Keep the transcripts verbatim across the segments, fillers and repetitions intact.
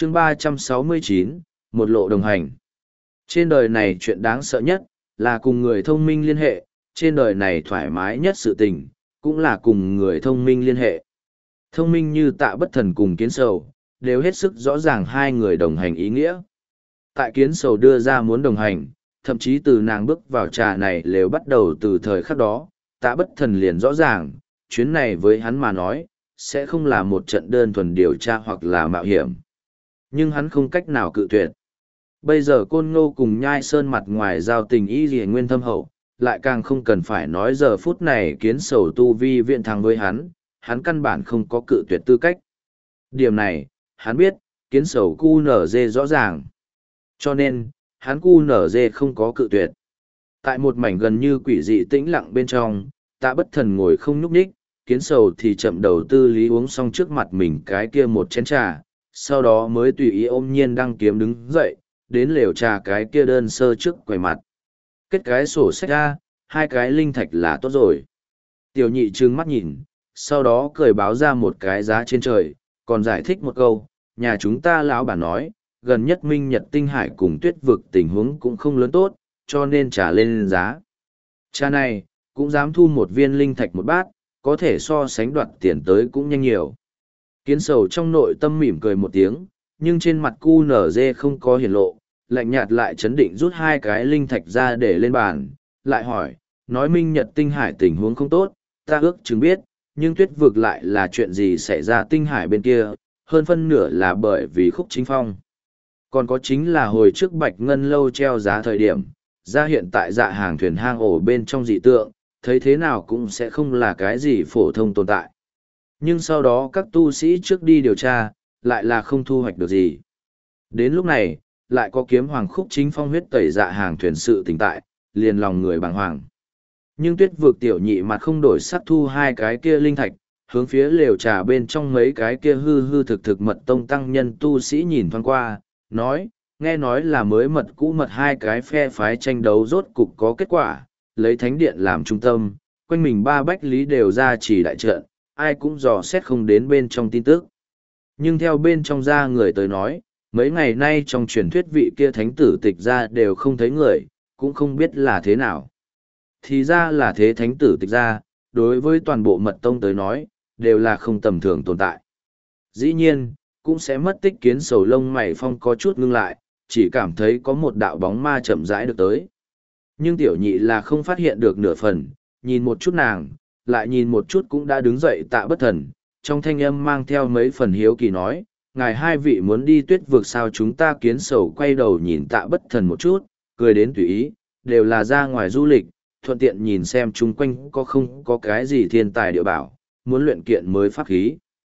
chương ba trăm sáu mươi chín, một lộ đồng hành. Trên đời này chuyện đáng sợ nhất là cùng người thông minh liên hệ, trên đời này thoải mái nhất sự tình cũng là cùng người thông minh liên hệ. Thông minh như Tạ Bất Thần cùng Kiến Sầu đều hết sức rõ ràng hai người đồng hành ý nghĩa. Tại Kiến Sầu đưa ra muốn đồng hành, thậm chí từ nàng bước vào trà này đều bắt đầu từ thời khắc đó, Tạ Bất Thần liền rõ ràng, chuyến này với hắn mà nói, sẽ không là một trận đơn thuần điều tra hoặc là mạo hiểm. Nhưng hắn không cách nào cự tuyệt. Bây giờ Côn Ngô cùng Nhai Sơn mặt ngoài giao tình y lìa nguyên thâm hậu, lại càng không cần phải nói giờ phút này Kiến Sầu tu vi viện thắng với hắn, hắn căn bản không có cự tuyệt tư cách. Điểm này, hắn biết, Kiến Sầu cu nở dê rõ ràng. Cho nên, hắn cu nở dê không có cự tuyệt. Tại một mảnh gần như quỷ dị tĩnh lặng bên trong, Tạ Bất Thần ngồi không nhúc nhích, Kiến Sầu thì chậm đầu tư lý uống xong trước mặt mình cái kia một chén trà, sau đó mới tùy ý ôm nhiên đăng kiếm đứng dậy, đến lều trà cái kia đơn sơ trước quầy mặt. Kết cái sổ sách ra, hai cái linh thạch là tốt rồi. Tiểu nhị trừng mắt nhìn, sau đó cười báo ra một cái giá trên trời, còn giải thích một câu, nhà chúng ta lão bản nói, gần nhất Minh Nhật Tinh Hải cùng Tuyết Vực tình huống cũng không lớn tốt, cho nên trả lên giá. Trà này, cũng dám thu một viên linh thạch một bát, có thể so sánh đoạt tiền tới cũng nhanh nhiều. Kiến Sầu trong nội tâm mỉm cười một tiếng, nhưng trên mặt cu nở dê không có hiển lộ, lạnh nhạt lại chấn định rút hai cái linh thạch ra để lên bàn, lại hỏi, nói Minh Nhật Tinh Hải tình huống không tốt, ta ước chừng biết, nhưng Tuyết Vực lại là chuyện gì xảy ra Tinh Hải bên kia, hơn phân nửa là bởi vì Khúc Chính Phong. Còn có chính là hồi trước Bạch Ngân Lâu treo giá thời điểm, ra hiện tại dạ hàng thuyền hang ổ bên trong dị tượng, thấy thế nào cũng sẽ không là cái gì phổ thông tồn tại. Nhưng sau đó các tu sĩ trước đi điều tra, lại là không thu hoạch được gì. Đến lúc này, lại có kiếm hoàng Khúc Chính Phong huyết tẩy dạ hàng thuyền sự tỉnh tại, liền lòng người bàng hoàng. Nhưng Tuyết Vực tiểu nhị mặt không đổi sắc thu hai cái kia linh thạch, hướng phía lều trà bên trong mấy cái kia hư hư thực thực mật tông tăng nhân tu sĩ nhìn thoáng qua, nói, nghe nói là mới mật cũ mật hai cái phe phái tranh đấu rốt cục có kết quả, lấy thánh điện làm trung tâm, quanh mình ba bách lý đều ra chỉ đại trận, ai cũng dò xét không đến bên trong tin tức. Nhưng theo bên trong ra người tới nói, mấy ngày nay trong truyền thuyết vị kia thánh tử tịch ra đều không thấy người, cũng không biết là thế nào. Thì ra là thế thánh tử tịch ra, đối với toàn bộ mật tông tới nói, đều là không tầm thường tồn tại. Dĩ nhiên, cũng sẽ mất tích. Kiến Sầu lông mày phong có chút ngưng lại, chỉ cảm thấy có một đạo bóng ma chậm rãi được tới. Nhưng tiểu nhị là không phát hiện được nửa phần, nhìn một chút nàng, lại nhìn một chút cũng đã đứng dậy Tạ Bất Thần, trong thanh âm mang theo mấy phần hiếu kỳ nói, ngài hai vị muốn đi Tuyết Vực sao? Chúng ta Kiến Sầu quay đầu nhìn Tạ Bất Thần một chút, cười đến tùy ý, đều là ra ngoài du lịch, thuận tiện nhìn xem chung quanh có không có cái gì thiên tài địa bảo, muốn luyện kiện mới pháp khí.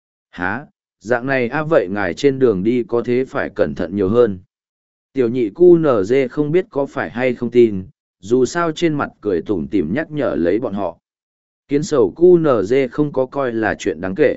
Hả, dạng này a vậy ngài trên đường đi có thế phải cẩn thận nhiều hơn. Tiểu nhị cu nở dê không biết có phải hay không tin, dù sao trên mặt cười tủm tỉm nhắc nhở lấy bọn họ. Kiến Sầu cu nở dê không có coi là chuyện đáng kể.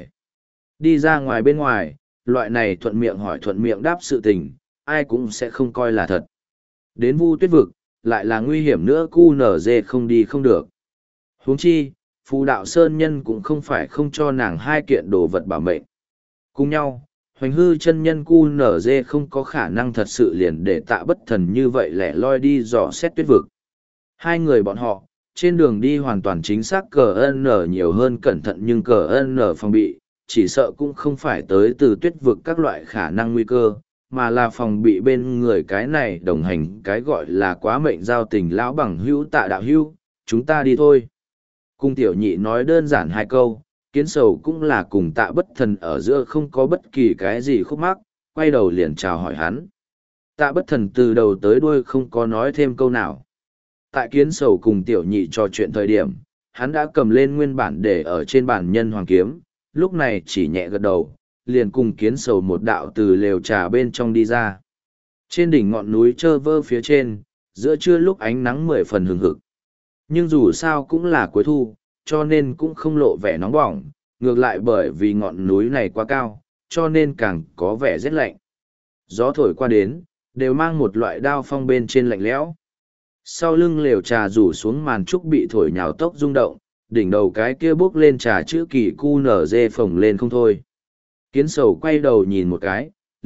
Đi ra ngoài bên ngoài, loại này thuận miệng hỏi thuận miệng đáp sự tình, ai cũng sẽ không coi là thật. Đến Vu Tuyết Vực, lại là nguy hiểm nữa, cu nở dê không đi không được. Huống chi, Phù Đạo Sơn Nhân cũng không phải không cho nàng hai kiện đồ vật bảo mệnh. Cùng nhau, Hoành Hư chân nhân cu nở dê không có khả năng thật sự liền để Tạ Bất Thần như vậy lẻ loi đi dò xét Tuyết Vực. Hai người bọn họ, trên đường đi hoàn toàn chính xác cờ ân nở nhiều hơn cẩn thận, nhưng cờ ân nở phòng bị, chỉ sợ cũng không phải tới từ Tuyết Vực các loại khả năng nguy cơ, mà là phòng bị bên người cái này đồng hành cái gọi là quá mệnh giao tình lão bằng hữu Tạ đạo hữu, chúng ta đi thôi. Cung tiểu nhị nói đơn giản hai câu, Kiến Sầu cũng là cùng Tạ Bất Thần ở giữa không có bất kỳ cái gì khúc mắc, quay đầu liền chào hỏi hắn. Tạ Bất Thần từ đầu tới đuôi không có nói thêm câu nào. Tại Kiến Sầu cùng tiểu nhị trò chuyện thời điểm, hắn đã cầm lên nguyên bản để ở trên bản nhân hoàng kiếm, lúc này chỉ nhẹ gật đầu, liền cùng Kiến Sầu một đạo từ lều trà bên trong đi ra. Trên đỉnh ngọn núi trơ vơ phía trên, giữa trưa lúc ánh nắng mười phần hừng hực. Nhưng dù sao cũng là cuối thu, cho nên cũng không lộ vẻ nóng bỏng, ngược lại bởi vì ngọn núi này quá cao, cho nên càng có vẻ rét lạnh. Gió thổi qua đến, đều mang một loại đao phong bên trên lạnh lẽo. Sau lưng lều trà rủ xuống màn trúc bị thổi nhào tốc rung động, đỉnh đầu cái kia bốc lên trà chữ kỳ cu nở dê phồng lên không thôi. Kiến Sầu quay đầu nhìn một cái,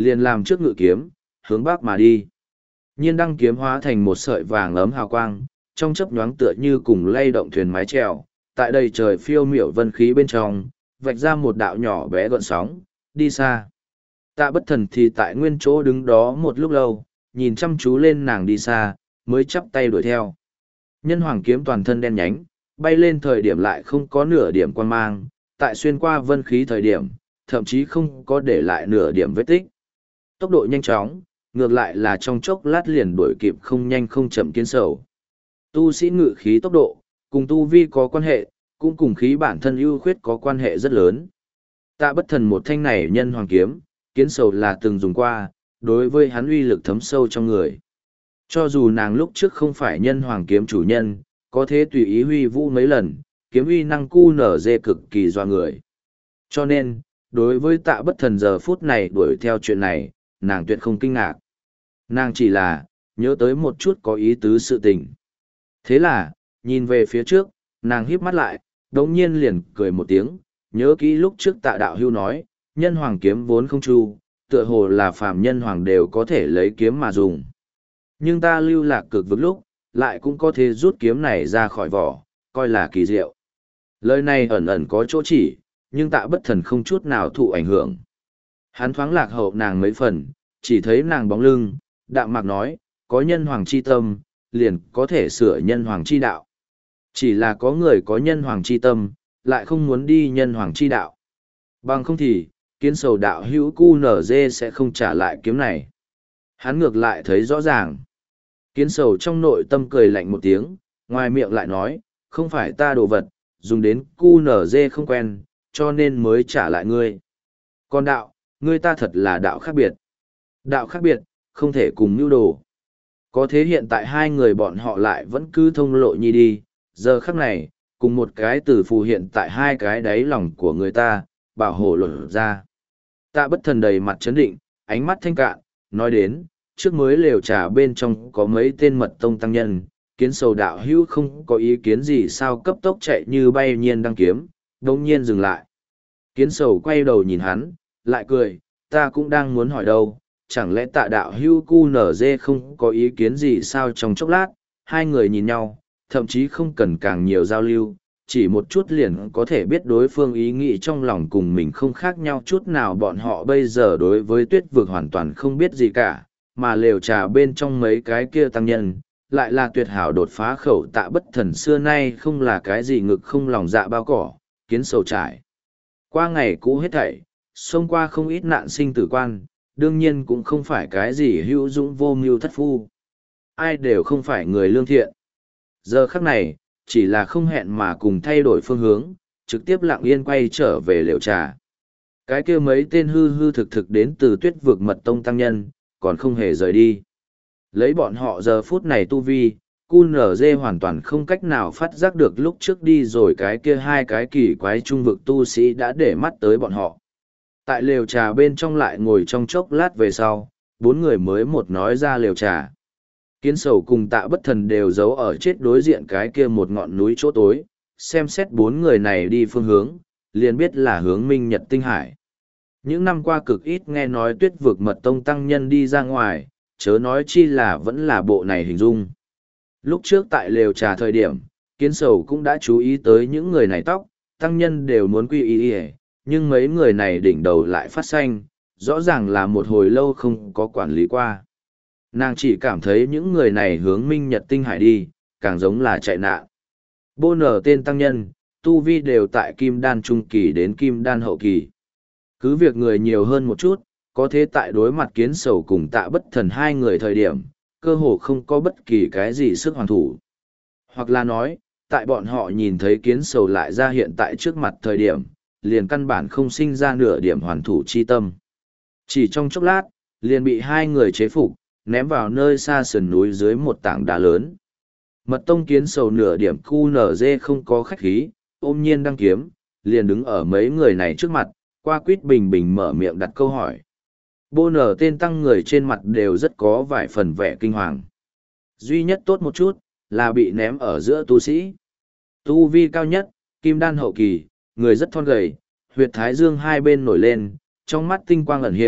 liền làm trước ngự kiếm, hướng bắc mà đi. Nhiên đăng kiếm hóa thành một sợi vàng ấm hào quang, trong chớp nhoáng tựa như cùng lay động thuyền mái chèo, tại đây trời phiêu miểu vân khí bên trong, vạch ra một đạo nhỏ bé gợn sóng, đi xa. Tạ Bất Thần thì tại nguyên chỗ đứng đó một lúc lâu, nhìn chăm chú lên nàng đi xa, mới chắp tay đuổi theo. Nhân hoàng kiếm toàn thân đen nhánh, bay lên thời điểm lại không có nửa điểm quan mang, tại xuyên qua vân khí thời điểm, thậm chí không có để lại nửa điểm vết tích. Tốc độ nhanh chóng, ngược lại là trong chốc lát liền đuổi kịp không nhanh không chậm Kiến Sầu. Tu sĩ ngự khí tốc độ, cùng tu vi có quan hệ, cũng cùng khí bản thân ưu khuyết có quan hệ rất lớn. Tạ Bất Thần một thanh này nhân hoàng kiếm, Kiến Sầu là từng dùng qua, đối với hắn uy lực thấm sâu trong người. Cho dù nàng lúc trước không phải nhân hoàng kiếm chủ nhân, có thể tùy ý huy vũ mấy lần, kiếm uy năng cu nở dê cực kỳ doa người. Cho nên, đối với Tạ Bất Thần giờ phút này đuổi theo chuyện này, nàng tuyệt không kinh ngạc. Nàng chỉ là, nhớ tới một chút có ý tứ sự tình. Thế là, nhìn về phía trước, nàng híp mắt lại, đống nhiên liền cười một tiếng, nhớ kỹ lúc trước Tạ đạo hưu nói, nhân hoàng kiếm vốn không chu, tựa hồ là phàm nhân hoàng đều có thể lấy kiếm mà dùng. Nhưng ta lưu lạc cực vực lúc, lại cũng có thể rút kiếm này ra khỏi vỏ, coi là kỳ diệu. Lời này ẩn ẩn có chỗ chỉ, nhưng Tạ Bất Thần không chút nào thụ ảnh hưởng. Hắn thoáng lạc hậu nàng mấy phần, chỉ thấy nàng bóng lưng, đạm mạc nói, có nhân hoàng chi tâm, liền có thể sửa nhân hoàng chi đạo. Chỉ là có người có nhân hoàng chi tâm, lại không muốn đi nhân hoàng chi đạo. Bằng không thì, Kiến Sầu đạo hữu cu nở dê sẽ không trả lại kiếm này. Hắn ngược lại thấy rõ ràng. Kiến Sầu trong nội tâm cười lạnh một tiếng, ngoài miệng lại nói, không phải ta đồ vật, dùng đến cu nở dê không quen, cho nên mới trả lại ngươi. Còn đạo, ngươi ta thật là đạo khác biệt. Đạo khác biệt, không thể cùng nhu đồ. Có thế hiện tại hai người bọn họ lại vẫn cứ thông lộ nhi đi, giờ khắc này, cùng một cái từ phù hiện tại hai cái đáy lòng của người ta, bảo hộ lột ra. Tạ Bất Thần đầy mặt chấn định, ánh mắt thanh cạn, nói đến, trước mới lều trà bên trong có mấy tên mật tông tăng nhân, Kiến Sầu đạo hữu không có ý kiến gì sao cấp tốc chạy như bay nhiên đăng kiếm, đồng nhiên dừng lại. Kiến Sầu quay đầu nhìn hắn, lại cười, ta cũng đang muốn hỏi đâu, chẳng lẽ Tạ đạo hữu cu nở dê không có ý kiến gì sao? Trong chốc lát, hai người nhìn nhau, thậm chí không cần càng nhiều giao lưu, chỉ một chút liền có thể biết đối phương ý nghĩ trong lòng cùng mình không khác nhau chút nào. Bọn họ bây giờ đối với Tuyết Vực hoàn toàn không biết gì cả, mà lều trà bên trong mấy cái kia tăng nhân, lại là tuyệt hảo đột phá khẩu. Tạ Bất Thần xưa nay không là cái gì ngực không lòng dạ bao cỏ, Kiến Sầu trải qua ngày cũ hết thảy, xông qua không ít nạn sinh tử quan, đương nhiên cũng không phải cái gì hữu dũng vô mưu thất phu. Ai đều không phải người lương thiện. Giờ khắc này, chỉ là không hẹn mà cùng thay đổi phương hướng, trực tiếp lặng yên quay trở về lều trà. Cái kia mấy tên hư hư thực thực đến từ Tuyết Vực mật tông tăng nhân, còn không hề rời đi. Lấy bọn họ giờ phút này tu vi, cu nở dê hoàn toàn không cách nào phát giác được lúc trước đi rồi cái kia hai cái kỳ quái trung vực tu sĩ đã để mắt tới bọn họ. Tại lều trà bên trong lại ngồi trong chốc lát về sau, bốn người mới một nói ra lều trà. Kiến Sầu cùng Tạ Bất Thần đều giấu ở chết đối diện cái kia một ngọn núi chỗ tối, xem xét bốn người này đi phương hướng, liền biết là hướng Minh Nhật Tinh Hải. Những năm qua cực ít nghe nói Tuyết Vực mật tông tăng nhân đi ra ngoài, chớ nói chi là vẫn là bộ này hình dung. Lúc trước tại lều trà thời điểm, Kiến Sầu cũng đã chú ý tới những người này tóc, tăng nhân đều muốn quy y y, nhưng mấy người này đỉnh đầu lại phát xanh, rõ ràng là một hồi lâu không có quản lý qua. Nàng chỉ cảm thấy những người này hướng Minh Nhật Tinh Hải đi, càng giống là chạy nạn. Bô nở tên tăng nhân, tu vi đều tại kim đan trung kỳ đến kim đan hậu kỳ. Cứ việc người nhiều hơn một chút, có thế tại đối mặt Kiến Sầu cùng Tạ Bất Thần hai người thời điểm, cơ hồ không có bất kỳ cái gì sức hoàn thủ. Hoặc là nói, tại bọn họ nhìn thấy Kiến Sầu lại ra hiện tại trước mặt thời điểm, liền căn bản không sinh ra nửa điểm hoàn thủ chi tâm. Chỉ trong chốc lát, liền bị hai người chế phục, ném vào nơi xa sườn núi dưới một tảng đá lớn. Mật tông Kiến Sầu nửa điểm cu nở dê không có khách khí, ôm nhiên đăng kiếm, liền đứng ở mấy người này trước mặt, qua quýt bình bình mở miệng đặt câu hỏi. Bô nở tên tăng người trên mặt đều rất có vài phần vẻ kinh hoàng. Duy nhất tốt một chút, là bị ném ở giữa tu sĩ. Tu vi cao nhất, kim đan hậu kỳ, người rất thon gầy, huyệt thái dương hai bên nổi lên, trong mắt tinh quang ẩn hiện,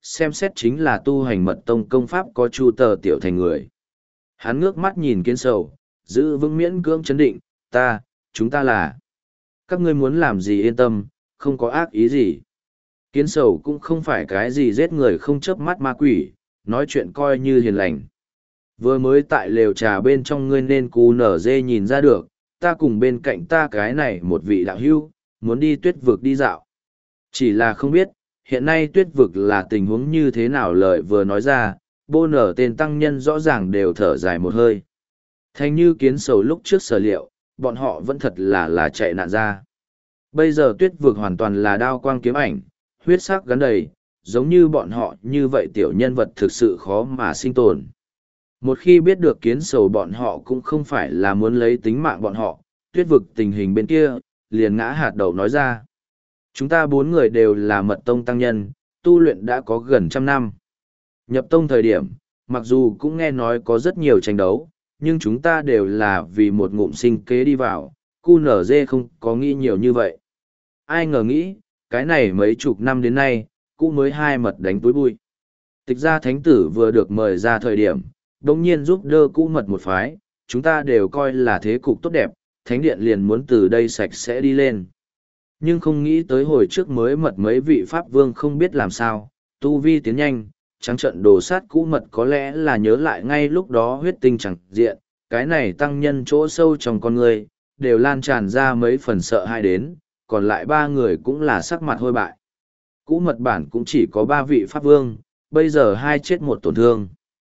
xem xét chính là tu hành mật tông công pháp có chu tờ tiểu thành người. Hắn ngước mắt nhìn kiến sầu, giữ vững miễn cưỡng chấn định, ta, chúng ta là. Các ngươi muốn làm gì yên tâm, không có ác ý gì. Kiến sầu cũng không phải cái gì giết người không chớp mắt ma quỷ, nói chuyện coi như hiền lành. Vừa mới tại lều trà bên trong ngươi nên cú nở dê nhìn ra được, ta cùng bên cạnh ta cái này một vị đạo hưu, muốn đi tuyết vực đi dạo. Chỉ là không biết, hiện nay tuyết vực là tình huống như thế nào lời vừa nói ra, bô nở tên tăng nhân rõ ràng đều thở dài một hơi. Thành như kiến sầu lúc trước sở liệu, bọn họ vẫn thật là là chạy nạn ra. Bây giờ tuyết vực hoàn toàn là đao quang kiếm ảnh, huyết sắc gắn đầy, giống như bọn họ như vậy tiểu nhân vật thực sự khó mà sinh tồn. Một khi biết được kiến sầu bọn họ cũng không phải là muốn lấy tính mạng bọn họ, tuyết vực tình hình bên kia, liền ngã hạt đầu nói ra. Chúng ta bốn người đều là mật tông tăng nhân, tu luyện đã có gần trăm năm. Nhập tông thời điểm, mặc dù cũng nghe nói có rất nhiều tranh đấu, nhưng chúng ta đều là vì một ngụm sinh kế đi vào, cu nở dê không có nghĩ nhiều như vậy. Ai ngờ nghĩ, cái này mấy chục năm đến nay, cụ mới hai mật đánh túi bụi. Tịch ra thánh tử vừa được mời ra thời điểm, đồng nhiên giúp đỡ cũ mật một phái, chúng ta đều coi là thế cục tốt đẹp, thánh điện liền muốn từ đây sạch sẽ đi lên. Nhưng không nghĩ tới hồi trước mới mật mấy vị pháp vương không biết làm sao, tu vi tiến nhanh, trắng trận đồ sát cũ mật có lẽ là nhớ lại ngay lúc đó huyết tinh chẳng diện, cái này tăng nhân chỗ sâu trong con người, đều lan tràn ra mấy phần sợ hãi đến, còn lại ba người cũng là sắc mặt hôi bại. Cũ mật bản cũng chỉ có ba vị pháp vương, bây giờ hai chết một tổn thương.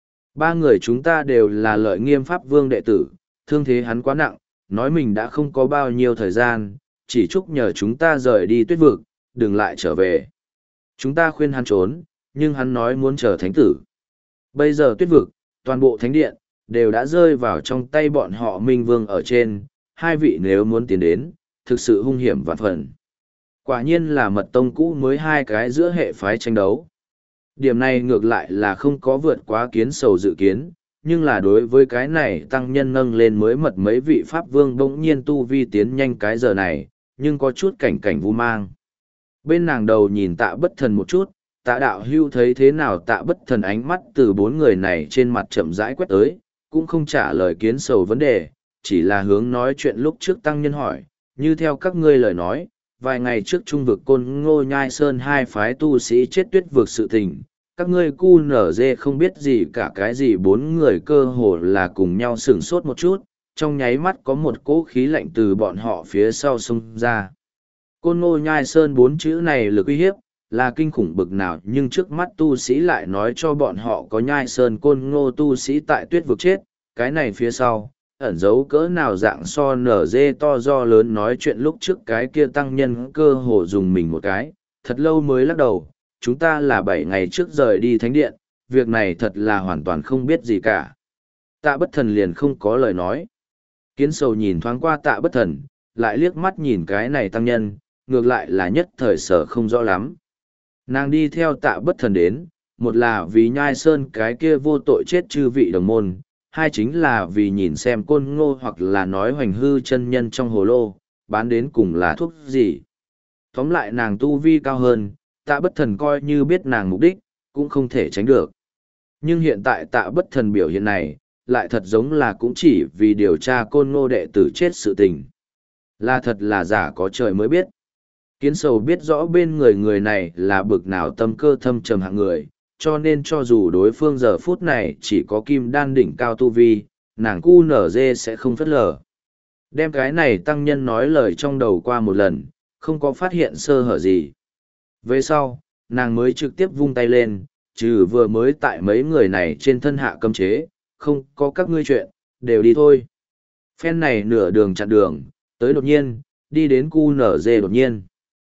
Ba người chúng ta đều là lợi nghiêm pháp vương đệ tử, thương thế hắn quá nặng, nói mình đã không có bao nhiêu thời gian, chỉ chúc nhờ chúng ta rời đi tuyết vực, đừng lại trở về. Chúng ta khuyên hắn trốn, nhưng hắn nói muốn chờ thánh tử. Bây giờ tuyết vực, toàn bộ thánh điện, đều đã rơi vào trong tay bọn họ Minh Vương ở trên, hai vị nếu muốn tiến đến, thực sự hung hiểm vạn phần. Quả nhiên là mật tông cũ mới hai cái giữa hệ phái tranh đấu. Điểm này ngược lại là không có vượt quá kiến sầu dự kiến, nhưng là đối với cái này tăng nhân nâng lên mới mật mấy vị pháp vương bỗng nhiên tu vi tiến nhanh cái giờ này, nhưng có chút cảnh cảnh vu mang. Bên nàng đầu nhìn tạ bất thần một chút, tạ đạo hưu thấy thế nào tạ bất thần ánh mắt từ bốn người này trên mặt chậm rãi quét tới, cũng không trả lời kiến sầu vấn đề, chỉ là hướng nói chuyện lúc trước tăng nhân hỏi, như theo các ngươi lời nói, vài ngày trước trung vực côn ngô nhai sơn hai phái tu sĩ chết tuyết vực sự tình, các ngươi cu nở dê không biết gì cả cái gì bốn người cơ hồ là cùng nhau sửng sốt một chút, trong nháy mắt có một cỗ khí lạnh từ bọn họ phía sau xông ra. Côn ngô nhai sơn bốn chữ này lực uy hiếp, là kinh khủng bực nào nhưng trước mắt tu sĩ lại nói cho bọn họ có nhai sơn côn ngô tu sĩ tại tuyết vực chết, cái này phía sau, ẩn giấu cỡ nào dạng so nở dê to do lớn nói chuyện lúc trước cái kia tăng nhân cơ hồ dùng mình một cái, thật lâu mới lắc đầu, chúng ta là bảy ngày trước rời đi thánh điện, việc này thật là hoàn toàn không biết gì cả. Tạ bất thần liền không có lời nói. Kiến sầu nhìn thoáng qua tạ bất thần, lại liếc mắt nhìn cái này tăng nhân, ngược lại là nhất thời sở không rõ lắm. Nàng đi theo tạ bất thần đến, một là vì nhai sơn cái kia vô tội chết chư vị đồng môn, hai chính là vì nhìn xem côn ngô hoặc là nói hoành hư chân nhân trong hồ lô, bán đến cùng là thuốc gì. Tóm lại nàng tu vi cao hơn, tạ bất thần coi như biết nàng mục đích, cũng không thể tránh được. Nhưng hiện tại tạ bất thần biểu hiện này, lại thật giống là cũng chỉ vì điều tra côn ngô đệ tử chết sự tình. Là thật là giả có trời mới biết. Kiến sầu biết rõ bên người người này là bực nào tâm cơ thâm trầm hạng người, cho nên cho dù đối phương giờ phút này chỉ có kim đan đỉnh cao tu vi, nàng cu nở dê sẽ không phất lờ. Đem cái này tăng nhân nói lời trong đầu qua một lần, không có phát hiện sơ hở gì. Về sau, nàng mới trực tiếp vung tay lên, trừ vừa mới tại mấy người này trên thân hạ cấm chế, không có các ngươi chuyện, đều đi thôi. Phen này nửa đường chặn đường, tới đột nhiên, đi đến cu nở dê đột nhiên.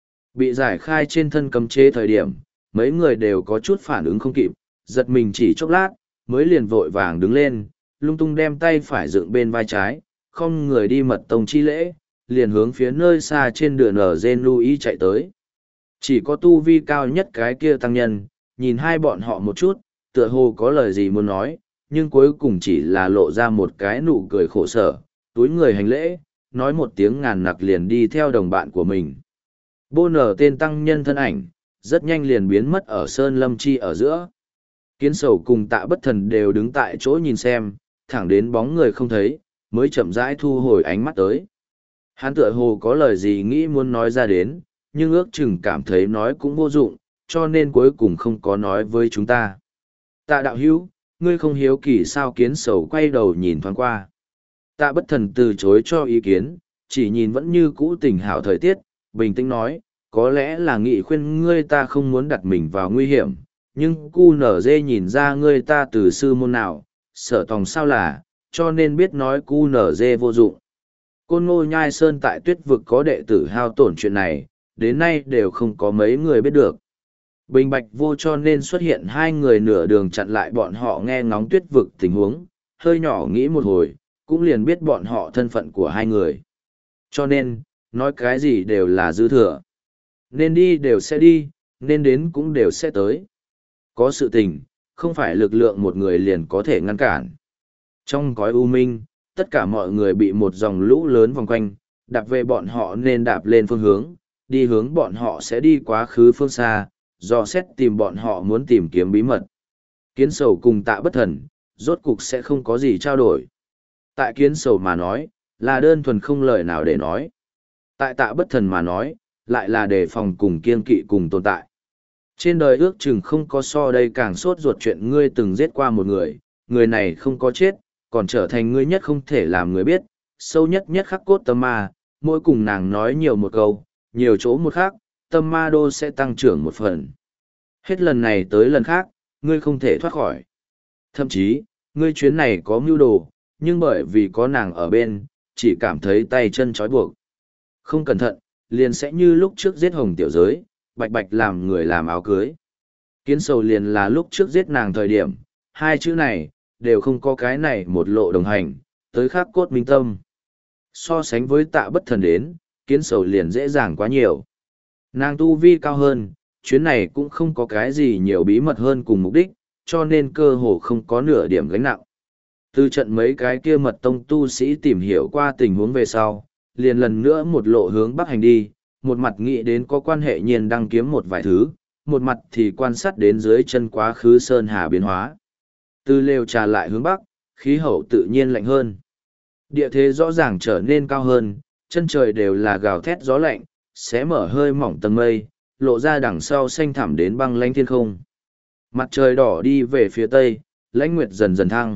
Bị giải khai trên thân cấm chế thời điểm, mấy người đều có chút phản ứng không kịp, giật mình chỉ chốc lát, mới liền vội vàng đứng lên, lung tung đem tay phải dựng bên vai trái, không người đi mật tông chi lễ, liền hướng phía nơi xa trên đường ở Gen Louis chạy tới. Chỉ có tu vi cao nhất cái kia tăng nhân, nhìn hai bọn họ một chút, tựa hồ có lời gì muốn nói, nhưng cuối cùng chỉ là lộ ra một cái nụ cười khổ sở, túi người hành lễ, nói một tiếng ngàn nặc liền đi theo đồng bạn của mình. Bô nở tên tăng nhân thân ảnh, rất nhanh liền biến mất ở sơn lâm chi ở giữa. Kiến sầu cùng tạ bất thần đều đứng tại chỗ nhìn xem, thẳng đến bóng người không thấy, mới chậm rãi thu hồi ánh mắt tới. Hắn tựa hồ có lời gì nghĩ muốn nói ra đến, nhưng ước chừng cảm thấy nói cũng vô dụng, cho nên cuối cùng không có nói với chúng ta. Tạ đạo hữu, ngươi không hiếu kỳ sao? Kiến sầu quay đầu nhìn thoáng qua. Tạ bất thần từ chối cho ý kiến, chỉ nhìn vẫn như cũ tình hảo thời tiết, bình tĩnh nói, có lẽ là nghị khuyên ngươi ta không muốn đặt mình vào nguy hiểm, nhưng cu nở dê nhìn ra ngươi ta từ sư môn nào, sở tòng sao là, cho nên biết nói cu nở dê vô dụng. Côn Ngô Nhai Sơn tại tuyết vực có đệ tử hao tổn chuyện này, đến nay đều không có mấy người biết được. Bình bạch vô cho nên xuất hiện hai người nửa đường chặn lại bọn họ nghe ngóng tuyết vực tình huống, hơi nhỏ nghĩ một hồi, cũng liền biết bọn họ thân phận của hai người. Cho nên, nói cái gì đều là dư thừa. Nên đi đều sẽ đi, nên đến cũng đều sẽ tới. Có sự tình, không phải lực lượng một người liền có thể ngăn cản. Trong cõi u minh, tất cả mọi người bị một dòng lũ lớn vòng quanh, đạp về bọn họ nên đạp lên phương hướng, đi hướng bọn họ sẽ đi quá khứ phương xa, do xét tìm bọn họ muốn tìm kiếm bí mật. Kiến sầu cùng tạ bất thần, rốt cục sẽ không có gì trao đổi. Tại kiến sầu mà nói, là đơn thuần không lời nào để nói. Tại tạ bất thần mà nói, lại là đề phòng cùng kiên kỵ cùng tồn tại. Trên đời ước chừng không có so đây càng sốt ruột chuyện ngươi từng giết qua một người, người này không có chết, còn trở thành ngươi nhất không thể làm người biết, sâu nhất nhất khắc cốt tâm ma, mỗi cùng nàng nói nhiều một câu, nhiều chỗ một khác, tâm ma đô sẽ tăng trưởng một phần. Hết lần này tới lần khác, ngươi không thể thoát khỏi. Thậm chí, ngươi chuyến này có mưu đồ, nhưng bởi vì có nàng ở bên, chỉ cảm thấy tay chân trói buộc. Không cẩn thận, liền sẽ như lúc trước giết hồng tiểu giới, bạch bạch làm người làm áo cưới. Kiến sầu liền là lúc trước giết nàng thời điểm, hai chữ này, đều không có cái này một lộ đồng hành, tới khắc cốt minh tâm. So sánh với tạ bất thần đến, kiến sầu liền dễ dàng quá nhiều. Nàng tu vi cao hơn, chuyến này cũng không có cái gì nhiều bí mật hơn cùng mục đích, cho nên cơ hồ không có nửa điểm gánh nặng. Từ trận mấy cái kia mật tông tu sĩ tìm hiểu qua tình huống về sau, liền lần nữa một lộ hướng bắc hành đi, một mặt nghĩ đến có quan hệ nhiên đăng kiếm một vài thứ, một mặt thì quan sát đến dưới chân quá khứ sơn hà biến hóa. Từ lều trà lại hướng bắc, khí hậu tự nhiên lạnh hơn. Địa thế rõ ràng trở nên cao hơn, chân trời đều là gào thét gió lạnh, xé mở hơi mỏng tầng mây, lộ ra đằng sau xanh thẳm đến băng lãnh thiên không. Mặt trời đỏ đi về phía tây, lãnh nguyệt dần dần thăng.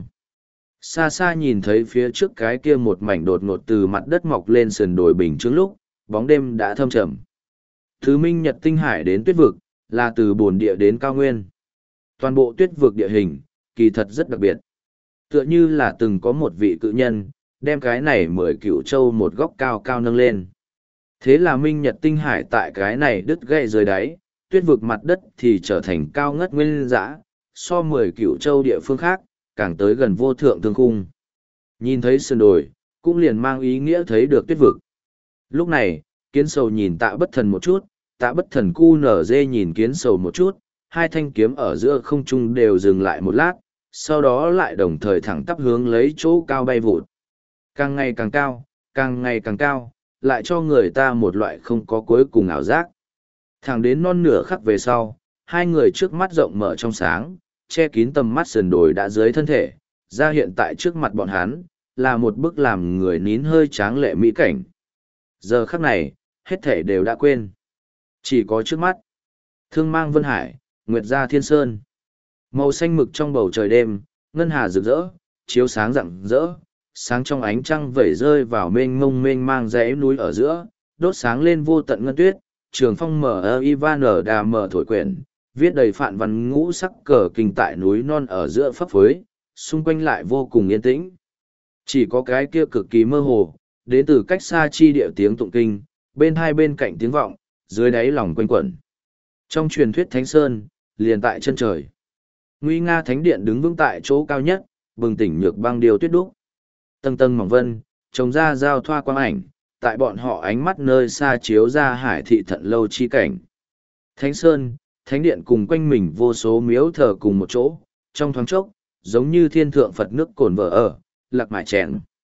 Xa xa nhìn thấy phía trước cái kia một mảnh đột ngột từ mặt đất mọc lên sườn đồi bình trước lúc, bóng đêm đã thâm trầm. Thứ minh nhật tinh hải đến tuyết vực, là từ bồn địa đến cao nguyên. Toàn bộ tuyết vực địa hình, kỳ thật rất đặc biệt. Tựa như là từng có một vị cự nhân, đem cái này mười cựu châu một góc cao cao nâng lên. Thế là minh nhật tinh hải tại cái này đứt gãy dưới đáy, tuyết vực mặt đất thì trở thành cao ngất nguyên dã, so mười cựu châu địa phương khác, càng tới gần vô thượng thương khung. Nhìn thấy sườn đồi, cũng liền mang ý nghĩa thấy được tuyết vực. Lúc này, kiến sầu nhìn tạ bất thần một chút, tạ bất thần cu nở dê nhìn kiến sầu một chút, hai thanh kiếm ở giữa không trung đều dừng lại một lát, sau đó lại đồng thời thẳng tắp hướng lấy chỗ cao bay vụt. Càng ngày càng cao, càng ngày càng cao, lại cho người ta một loại không có cuối cùng ảo giác. Thẳng đến non nửa khắc về sau, hai người trước mắt rộng mở trong sáng, che kín tầm mắt sườn đồi đã dưới thân thể, ra hiện tại trước mặt bọn hắn, là một bức làm người nín hơi tráng lệ mỹ cảnh. Giờ khắc này, hết thể đều đã quên. Chỉ có trước mắt. Thương mang vân hải, nguyệt gia thiên sơn. Màu xanh mực trong bầu trời đêm, ngân hà rực rỡ, chiếu sáng rạng rỡ, sáng trong ánh trăng vẩy rơi vào mênh mông mênh mang dãy núi ở giữa, đốt sáng lên vô tận ngân tuyết, trường phong mở ơ ivan ở đà mở thổi quyển, viết đầy phạn văn ngũ sắc cờ kinh tại núi non ở giữa phấp phới, xung quanh lại vô cùng yên tĩnh. Chỉ có cái kia cực kỳ mơ hồ, đến từ cách xa chi địa tiếng tụng kinh, bên hai bên cạnh tiếng vọng, dưới đáy lòng quanh quẩn. Trong truyền thuyết Thánh Sơn, liền tại chân trời. Nguy nga thánh điện đứng vững tại chỗ cao nhất, bừng tỉnh nhược băng điều tuyết đúc. Tầng tầng mỏng vân, trồng ra giao thoa quang ảnh, tại bọn họ ánh mắt nơi xa chiếu ra hải thị thận lâu chi cảnh. Thánh Sơn, thánh điện cùng quanh mình vô số miếu thờ cùng một chỗ, trong thoáng chốc, giống như thiên thượng Phật nước cồn vỡ ở, lạc mại chèn.